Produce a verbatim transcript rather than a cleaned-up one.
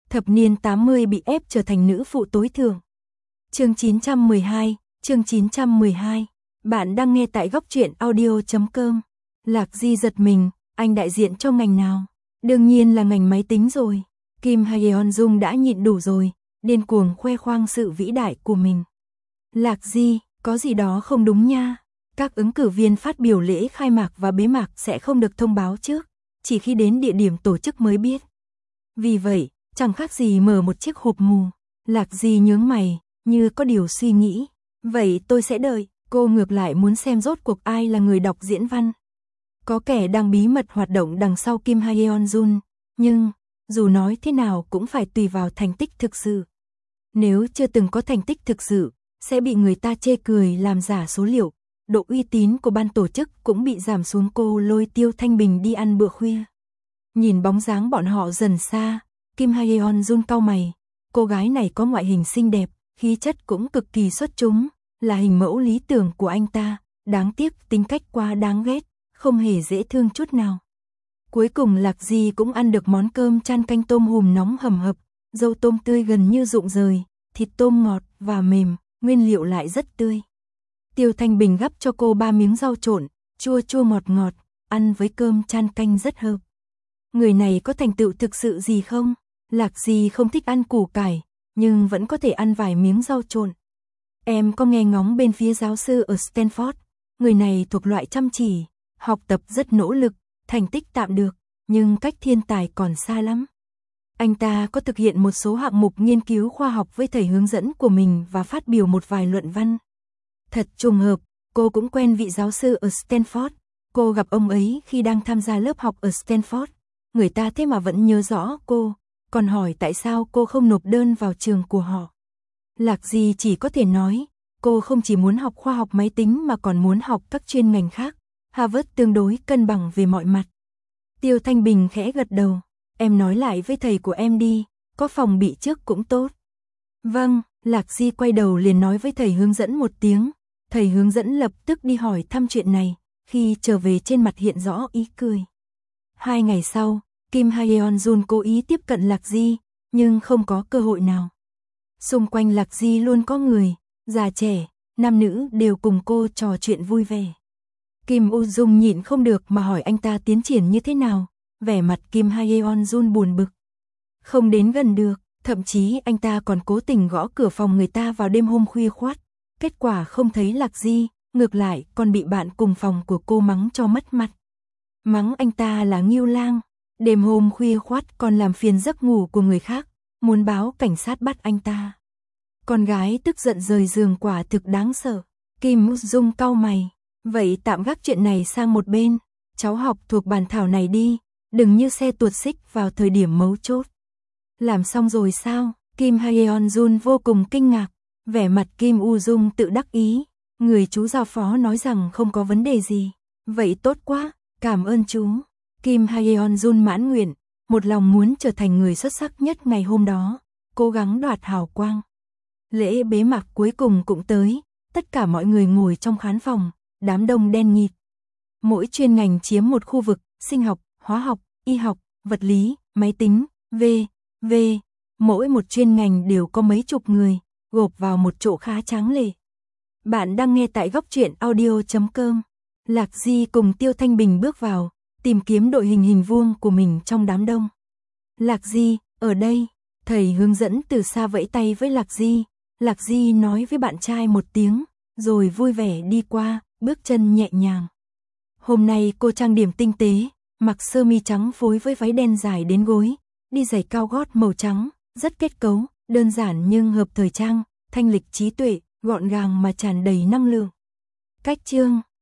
thập niên tám mươi bị ép trở thành nữ phụ tối thượng. Chương chín trăm mười hai, chương chín trăm mười hai. Bạn đang nghe tại góc truyện audio chấm com. Lạc Di giật mình, anh đại diện cho ngành nào? Đương nhiên là ngành máy tính rồi. Kim Hae-yeon đã nhịn đủ rồi, điên cuồng khoe khoang sự vĩ đại của mình. Lạc Di, có gì đó không đúng nha. Các ứng cử viên phát biểu lễ khai mạc và bế mạc sẽ không được thông báo trước, chỉ khi đến địa điểm tổ chức mới biết. Vì vậy, chẳng khác gì mở một chiếc hộp mù. Lạc Di nhướng mày, như có điều suy nghĩ. Vậy tôi sẽ đợi. Cô ngược lại muốn xem rốt cuộc ai là người đọc diễn văn. Có kẻ đang bí mật hoạt động đằng sau Kim Hae-yeon, nhưng dù nói thế nào cũng phải tùy vào thành tích thực sự. Nếu chưa từng có thành tích thực sự, sẽ bị người ta chê cười làm giả số liệu. Độ uy tín của ban tổ chức cũng bị giảm xuống. Cô lôi Tiêu Thanh Bình đi ăn bữa khuya. Nhìn bóng dáng bọn họ dần xa, Kim Hae-yeon cau mày. Cô gái này có ngoại hình xinh đẹp, khí chất cũng cực kỳ xuất chúng, là hình mẫu lý tưởng của anh ta. Đáng tiếc tính cách quá đáng ghét, không hề dễ thương chút nào. Cuối cùng Lạc Di cũng ăn được món cơm chan canh tôm hùm nóng hầm hập, dâu tôm tươi gần như rụng rời, thịt tôm ngọt và mềm, nguyên liệu lại rất tươi. Tiêu Thanh Bình gắp cho cô ba miếng rau trộn, chua chua ngọt ngọt, ăn với cơm chan canh rất hợp. Người này có thành tựu thực sự gì không? Lạc Di không thích ăn củ cải, nhưng vẫn có thể ăn vài miếng rau trộn. Em có nghe ngóng bên phía giáo sư ở Stanford, người này thuộc loại chăm chỉ, học tập rất nỗ lực, thành tích tạm được, nhưng cách thiên tài còn xa lắm. Anh ta có thực hiện một số hạng mục nghiên cứu khoa học với thầy hướng dẫn của mình và phát biểu một vài luận văn. Thật trùng hợp, cô cũng quen vị giáo sư ở Stanford. Cô gặp ông ấy khi đang tham gia lớp học ở Stanford. Người ta thế mà vẫn nhớ rõ cô, còn hỏi tại sao cô không nộp đơn vào trường của họ. Lạc Di chỉ có thể nói, cô không chỉ muốn học khoa học máy tính mà còn muốn học các chuyên ngành khác. Harvard tương đối cân bằng về mọi mặt. Tiêu Thanh Bình khẽ gật đầu. Em nói lại với thầy của em đi, có phòng bị trước cũng tốt. Vâng, Lạc Di quay đầu liền nói với thầy hướng dẫn một tiếng. Thầy hướng dẫn lập tức đi hỏi thăm chuyện này, khi trở về trên mặt hiện rõ ý cười. Hai ngày sau, Kim Hae-yeon cố ý tiếp cận Lạc Di, nhưng không có cơ hội nào. Xung quanh Lạc Di luôn có người, già trẻ, nam nữ đều cùng cô trò chuyện vui vẻ. Kim U Dung nhịn không được mà hỏi anh ta tiến triển như thế nào, vẻ mặt Kim Hae-yeon buồn bực. Không đến gần được, thậm chí anh ta còn cố tình gõ cửa phòng người ta vào đêm hôm khuya khoắt. Kết quả không thấy Lạc Di, ngược lại còn bị bạn cùng phòng của cô mắng cho mất mặt. Mắng anh ta là ngưu lang, đêm hôm khuya khoắt còn làm phiền giấc ngủ của người khác, muốn báo cảnh sát bắt anh ta. Con gái tức giận rời giường quả thực đáng sợ. Kim U Dung cau mày. Vậy tạm gác chuyện này sang một bên, cháu học thuộc bản thảo này đi, đừng như xe tuột xích vào thời điểm mấu chốt. Làm xong rồi sao? Kim Hae-yeon vô cùng kinh ngạc, vẻ mặt Kim U Dung tự đắc ý, người chú giao phó nói rằng không có vấn đề gì. Vậy tốt quá, cảm ơn chú. Kim Hae-yeon mãn nguyện, một lòng muốn trở thành người xuất sắc nhất ngày hôm đó, cố gắng đoạt hào quang. Lễ bế mạc cuối cùng cũng tới, tất cả mọi người ngồi trong khán phòng. Đám đông đen nghịt. Mỗi chuyên ngành chiếm một khu vực, sinh học, hóa học, y học, vật lý, máy tính, v, v. Mỗi một chuyên ngành đều có mấy chục người, gộp vào một chỗ khá tráng lệ. Bạn đang nghe tại góc truyện audio chấm com. Lạc Di cùng Tiêu Thanh Bình bước vào, tìm kiếm đội hình hình vuông của mình trong đám đông. Lạc Di, ở đây. Thầy hướng dẫn từ xa vẫy tay với Lạc Di. Lạc Di nói với bạn trai một tiếng, rồi vui vẻ đi qua. Bước chân nhẹ nhàng. Hôm nay cô trang điểm tinh tế, mặc sơ mi trắng phối với váy đen dài đến gối, đi giày cao gót màu trắng, rất kết cấu, đơn giản nhưng hợp thời trang, thanh lịch trí tuệ, gọn gàng mà tràn đầy năng lượng. Cách chương